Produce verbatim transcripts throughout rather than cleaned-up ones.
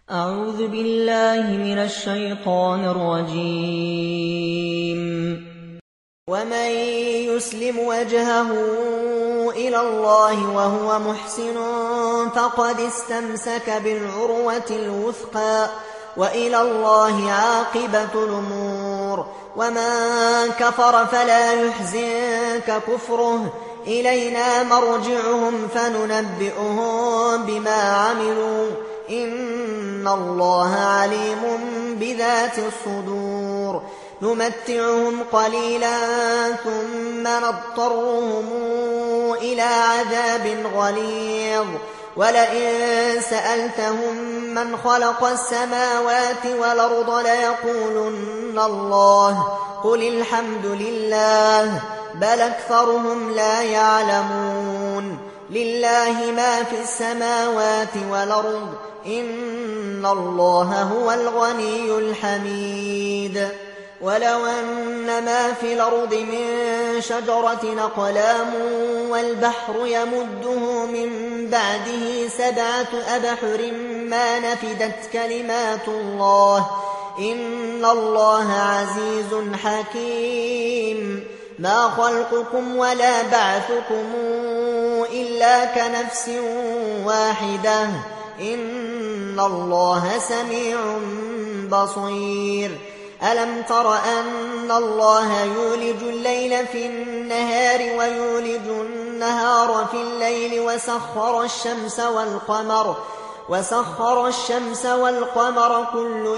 أعوذ بالله من الشيطان الرجيم. ومن يسلم وجهه إلى الله وهو محسن فقد استمسك بالعروة الوثقى وإلى الله عاقبة الأمور. ومن كفر فلا يحزنك كفره، إلينا مرجعهم فننبئهم بما عملوا، إن الله عليم بذات الصدور. نمتعهم قليلا ثم نضطرهم إلى عذاب غليظ. ولئن سألتهم من خلق السماوات والأرض ليقولن الله، قل الحمد لله، بل أكثرهم لا يعلمون. لله ما في السماوات والأرض، إن الله هو الغني الحميد. ولو أن ما في الأرض من شجرة أقلام والبحر يمده من بعده سبعة أبحر ما نفدت كلمات الله، إن الله عزيز حكيم. ما خلقكم ولا بعثكم إلا كنفس واحدة، إن الله سميع بصير. ألم تر أن الله يولج الليل في النهار ويولج النهار في الليل وسخر الشمس والقمر وسخر الشمس والقمر كل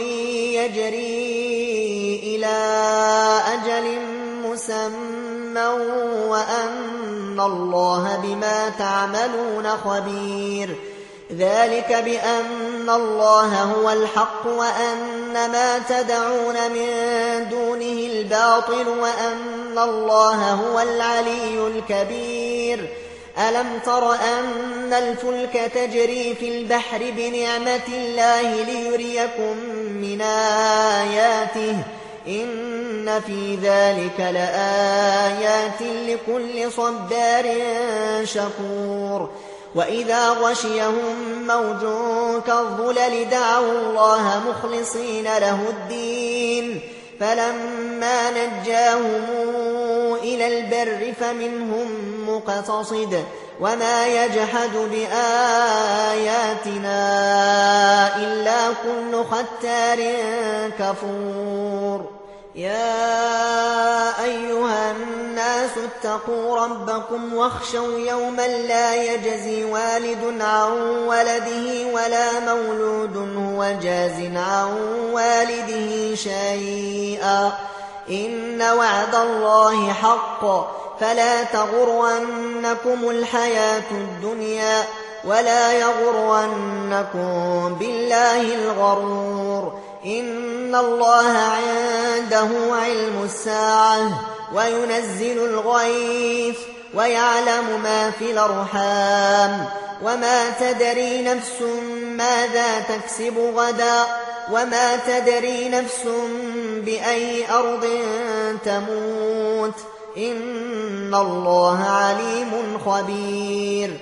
يجري إلى أجل مسمى وأن الله بما تعملون خبير. ذلك بأن الله هو الحق وأن ما تدعون من دونه الباطل وأن الله هو العلي الكبير. ألم تر أن الفلك تجري في البحر بنعمة الله ليريكم من آياته، إن في ذلك لآيات لكل صبار شكور. وإذا غشيهم موج كالظلل دعوا الله مخلصين له الدين، فلما نجاهم إلى البر فمنهم مقتصد، وما يجحد بآياتنا إلا كل ختار كفور. يا أيها الناس اتقوا ربكم واخشوا يوما لا يجزي والد عن ولده ولا مولود هو جاز عن والده شيئا، إن وعد الله حق، فلا تغرنكم الحياة الدنيا ولا يغرنكم بالله الغرور. إن الله عنده علم الساعة وينزل الغيث ويعلم ما في الأرحام، وما تدري نفس ماذا تكسب غدا، وما تدري نفس بأي أرض تموت، إن الله عليم خبير.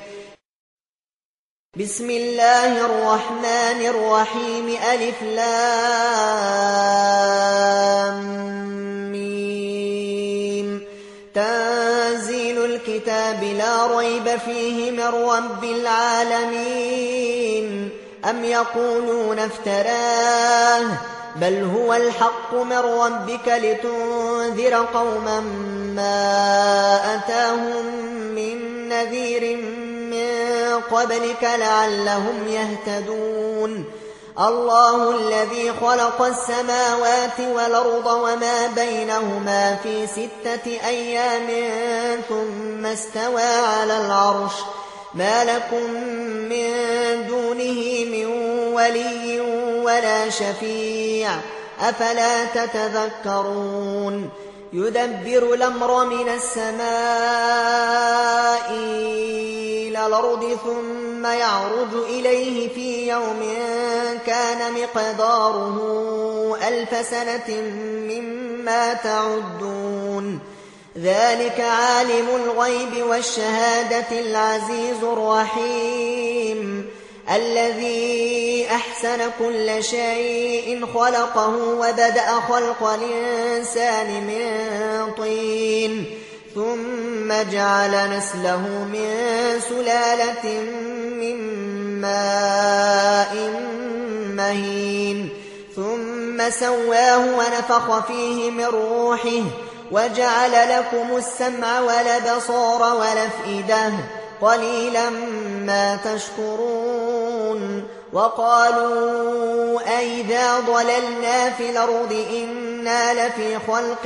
بسم الله الرحمن الرحيم. ألف لام ميم. تنزيل الكتاب لا ريب فيه من رب العالمين. أم يقولون افتراه، بل هو الحق من ربك لتنذر قوما ما أتاهم من نذير من قبلك لعلهم يهتدون. الله الذي خلق السماوات والأرض وما بينهما في ستة أيام ثم استوى على العرش، ما لكم من دونه من ولي ولا شفيع، أفلا تتذكرون. يدبر الأمر من السماء إلى الأرض ثم يعرج إليه في يوم كان مقداره ألف سنة مما تعدون. ذلك عالم الغيب والشهادة العزيز الرحيم الذي أحسن أحسن كل شيء خلقه وبدأ خلق الإنسان من طين ثم جعل نسله من سلالة من ماء مهين ثم سواه ونفخ فيه من روحه وجعل لكم السمع والأبصار والأفئدة قليلا ما تشكرون. وقالوا أئذا ضللنا في الأرض إنا لفي خلق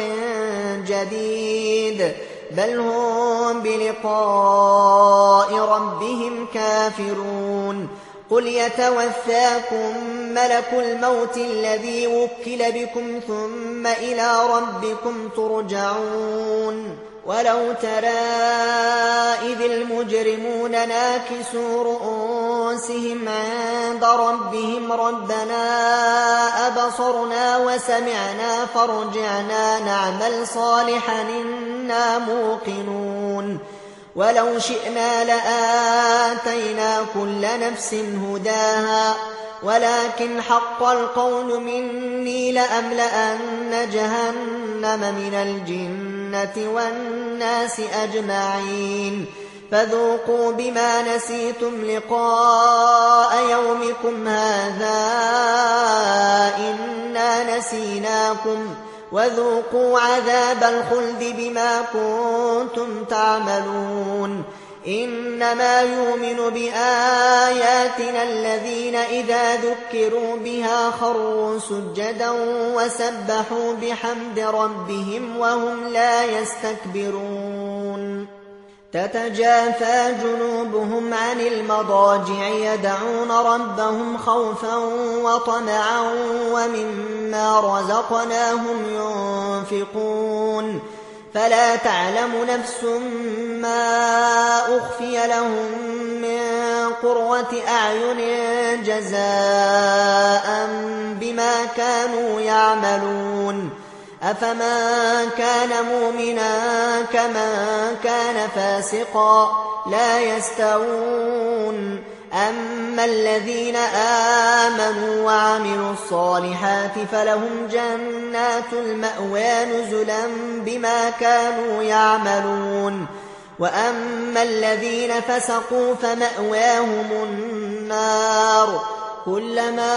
جديد بل هم بلقاء ربهم كافرون. قل يتوفاكم ملك الموت الذي وكل بكم ثم إلى ربكم ترجعون. ولو ترى إذ المجرمون ناكسوا رؤوسهم عند ربهم ربنا أبصرنا وسمعنا فارجعنا نعمل صالحا إنا موقنون. ولو شئنا لآتينا كل نفس هداها ولكن حق القول مني لأملأن جهنم من الجنة والناس أجمعين. فذوقوا بما نسيتم لقاء يومكم هذا إنا نسيناكم وذوقوا عذاب الخلد بما كنتم تعملون. إنما يؤمن بآياتنا الذين إذا ذكروا بها خروا سجدا وسبحوا بحمد ربهم وهم لا يستكبرون. تتجافى جنوبهم عن المضاجع يدعون ربهم خوفا وطمعا ومما رزقناهم ينفقون. فلا تعلم نفس ما أخفي لهم من قرة أعين جزاء بما كانوا يعملون. أفمن كان مؤمنا كمن كان فاسقا لا يستوون. أما الذين آمنوا وعملوا الصالحات فلهم جنات المأوى نزلا بما كانوا يعملون. وأما الذين فسقوا فمأواهم النار كلما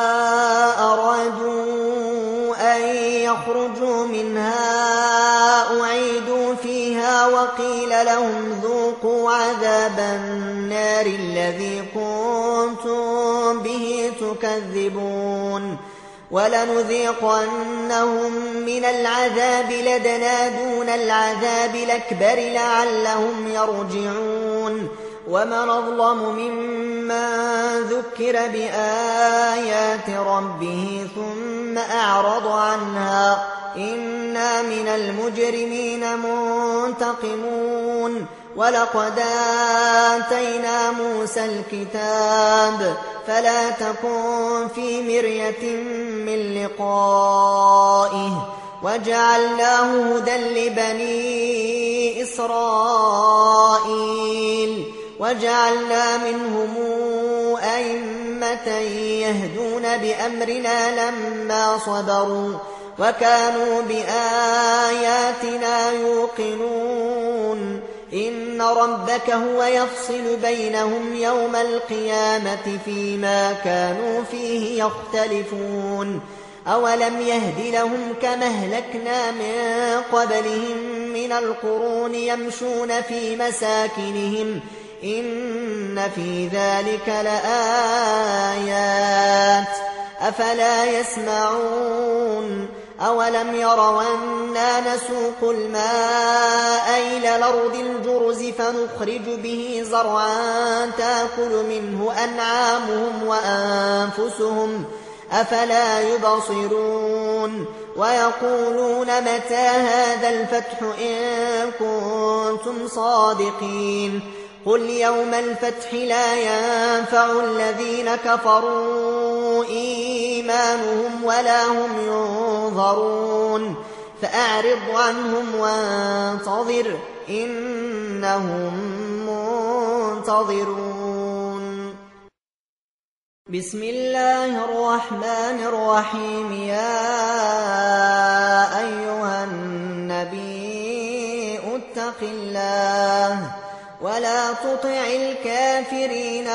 أرادوا أن يخرجوا منها أعيدوا فيها وقيل لهم ذوقوا عذاب النار الذي كنتم به تكذبون. ولنذيقنهم من العذاب لدنا دون العذاب الأكبر لعلهم يرجعون. ومن أظلم ممن ذكر بآيات ربه ثم أعرض عنها إنا من المجرمين منتقمون. ولقد آتينا موسى الكتاب فلا تكن في مرية من لقائه وجعلناه هدى لبني إسرائيل وجعلنا منهم أئمة يهدون بأمرنا لما صبروا وكانوا بآياتنا يوقنون. إن ربك هو يفصل بينهم يوم القيامة فيما كانوا فيه يختلفون. أولم يهد لهم كما أهلكنا من قبلهم من القرون يمشون في مساكنهم إن في ذلك لآيات أفلا يسمعون. أولم يروا أنا نسوق الماء إلى الأرض الجرز فنخرج به زرعا تأكل منه أنعامهم وأنفسهم أفلا يبصرون. ويقولون متى هذا الفتح إن كنتم صادقين. قل يوم الفتح لا ينفع الذين كفروا إيمانهم ولا هم ينظرون فأعرض عنهم وانتظر إنهم منتظرون. بسم الله الرحمن الرحيم يا أيها النبي اتق الله ولا تطع الكافرين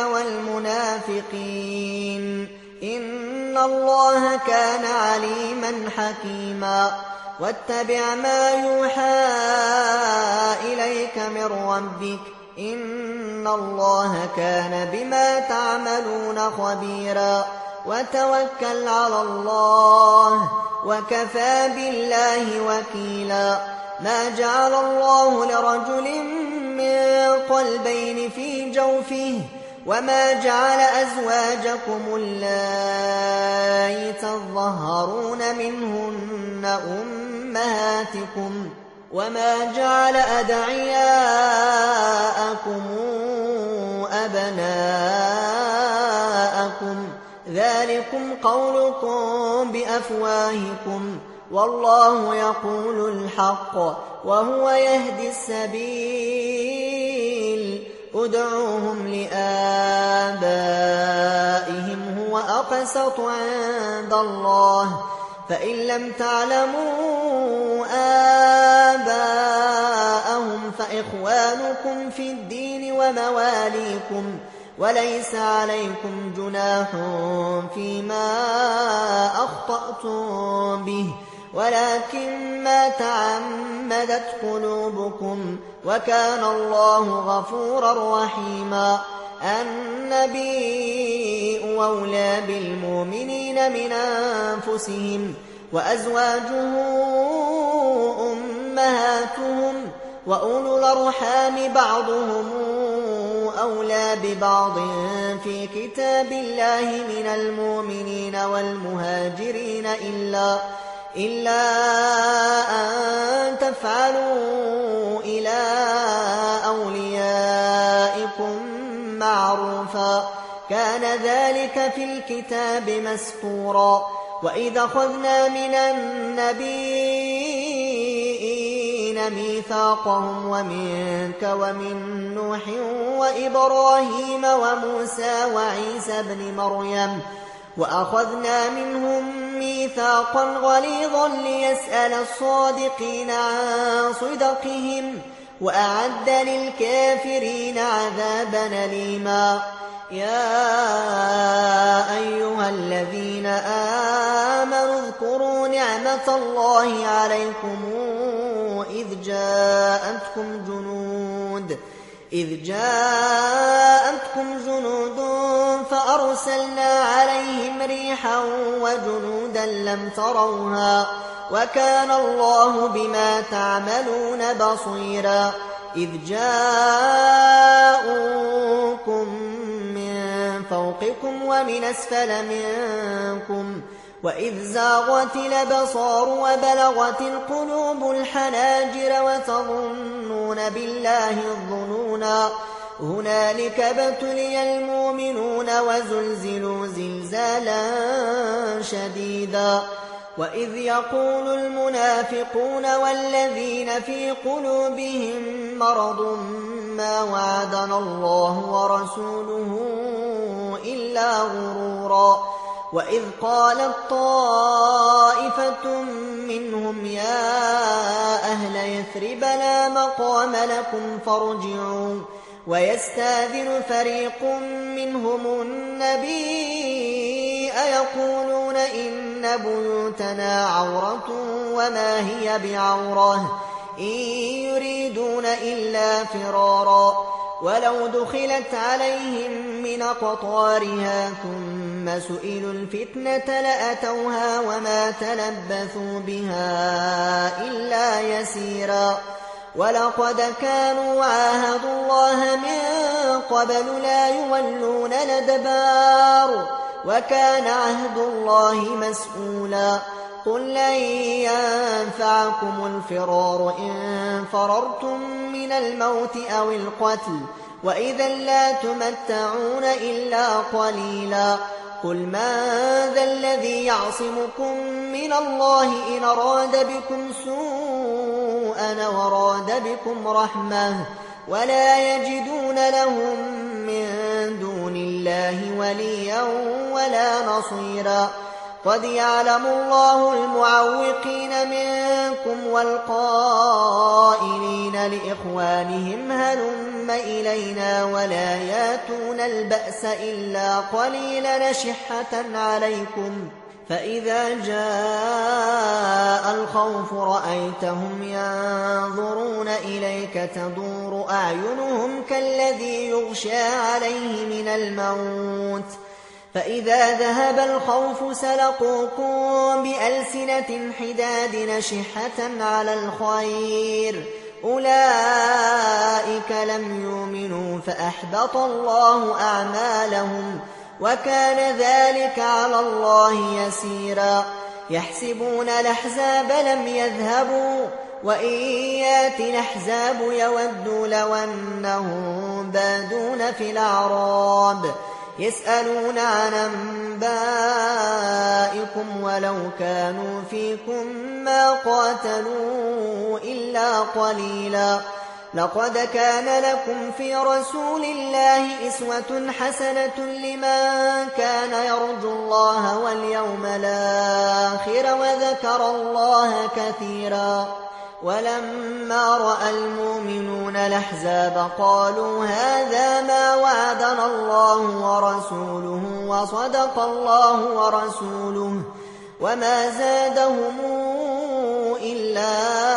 والمنافقين إن الله كان عليما حكيما واتبع ما يوحى إليك من ربك إن الله كان بما تعملون خبيرا وتوكل على الله وكفى بالله وكيلا ما جعل الله لرجل من قلبين في جوفه وما جعل أزواجكم اللائي تظهرون منهن أمهاتكم وما جعل أدعياءكم أبناءكم ذلكم قولكم بأفواهكم والله يقول الحق وهو يهدي السبيل ادعوهم لآبائهم هو أقسط عند الله فإن لم تعلموا آباءهم فإخوانكم في الدين ومواليكم وليس عليكم جناح فيما أخطأتم به ولكن ما تعمدت قلوبكم وكان الله غفورا رحيما النبي أولى بالمؤمنين من أنفسهم وأزواجه أمهاتهم وأولو الأرحام بعضهم أولى ببعض في كتاب الله من المؤمنين والمهاجرين إلا إلا أن تفعلوا إلى أوليائكم معروفا كان ذلك في الكتاب مسطورا وإذا أخذنا من النبيين ميثاقهم ومنك ومن نوح وإبراهيم وموسى وعيسى بن مريم وأخذنا منهم ميثاقا غليظا ليسأل الصادقين عن صدقهم وأعد للكافرين عذابا أليما يا أيها الذين آمنوا اذكروا نعمة الله عليكم إذ جاءتكم جنود إذ جاءتكم جنود فأرسلنا عليهم ريحا وجنودا لم تروها وكان الله بما تعملون بصيرا إذ جاءوكم من فوقكم ومن أسفل منكم وإذ زاغت الأبصار وبلغت القلوب الحناجر وتظنون بالله الظنونا هنالك ابتلي المؤمنون وزلزلوا زلزالا شديدا وإذ يقول المنافقون والذين في قلوبهم مرض ما وعدنا الله ورسوله إلا غرورا وإذ قالت طائفة منهم يا أهل يثرب لا مقام لكم فارجعوا ويستاذن فريق منهم النبي أيقولون إن بيوتنا عورة وما هي بعورة إن يريدون إلا فرارا ولو دخلت عليهم من أقطارها ثم سئلوا الفتنة لأتوها وما تلبثوا بها إلا يسيرا ولقد كانوا عاهدوا الله من قبل لا يولون الأدبار وكان عهد الله مسؤولا قل لن ينفعكم الفرار إن فررتم من الموت أو القتل وإذا لا تمتعون إلا قليلا قل من ذا الذي يعصمكم من الله إن أراد بكم سوءا وراد بكم رحمة ولا يجدون لهم من دون الله الله وليا ولا نصيرا. قد يعلم الله المعوقين منكم والقائلين لإخوانهم هلم إلينا ولا ياتون البأس إلا قليلا شحة عليكم. فإذا جاء الخوف رأيتهم ينظرون إليك تدور أعينهم كالذي يغشى عليه من الموت. فإذا ذهب الخوف سلقوكم بألسنة حداد نشحة على الخير. أولئك لم يؤمنوا فأحبط الله أعمالهم وكان ذلك على الله يسيرا. يحسبون الأحزاب لم يذهبوا وإن يأتي الأحزاب يودوا لو أنهم بادون في الأعراب يسألون عن أنبائكم ولو كانوا فيكم ما قاتلوا إلا قليلا. لقد كان لكم في رسول الله أسوة حسنة لمن كان يرجو الله واليوم الآخر وذكر الله كثيرا. ولما رأى المؤمنون الأحزاب قالوا هذا ما وعدنا الله ورسوله وصدق الله ورسوله وما زادهم إلا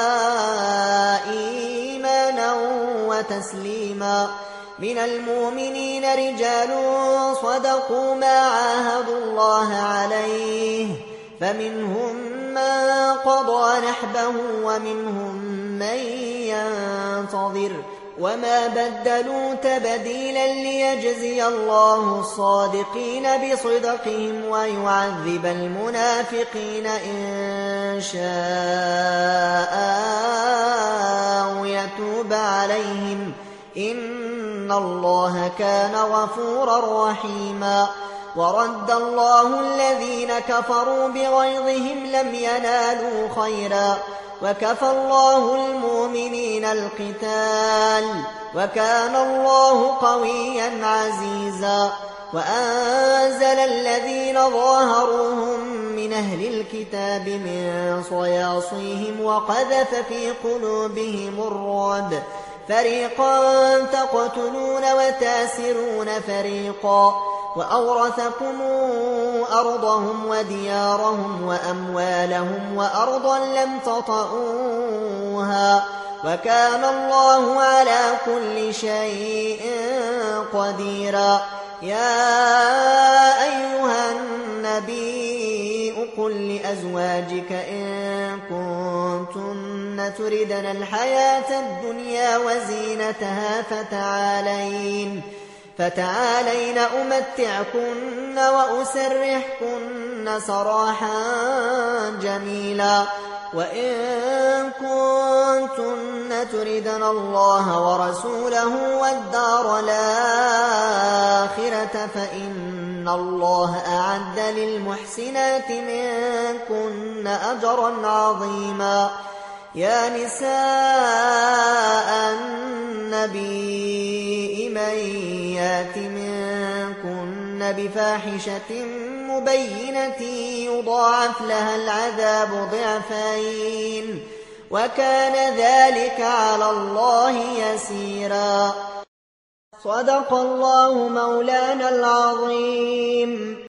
إيمانا وتسليما. من المؤمنين رجال صدقوا ما عاهدوا الله عليه فمنهم من قضى نحبه ومنهم من ينتظر وما بدلوا تبديلا ليجزي الله الصادقين بصدقهم ويعذب المنافقين إن شاء أو يتوب عليهم إن الله كان غفورا رحيما. ورد الله الذين كفروا بغيظهم لم ينالوا خيرا وكفى الله المؤمنين القتال وكان الله قويا عزيزا. وأنزل الذين ظاهروهم من أهل الكتاب من صياصيهم وقذف في قلوبهم الرعب فريقا تقتلون وتاسرون فريقا وأورثكم أرضهم وديارهم وأموالهم وأرضا لم تطئوها وكان الله على كل شيء قديرا. يا أيها النبي قل لأزواجك إن كنتن تردن الحياة الدنيا وزينتها فتعالين فتعالين أمتعكن وأسرحكن سراحا جميلا. وإن كنتن تردن الله ورسوله والدار الآخرة فإن الله أعد للمحسنات منكن أجرا عظيما. يا نساء النبي من يات منكن بفاحشة مبينة يضاعف لها العذاب ضعفين وكان ذلك على الله يسيرا. صدق الله مولانا العظيم.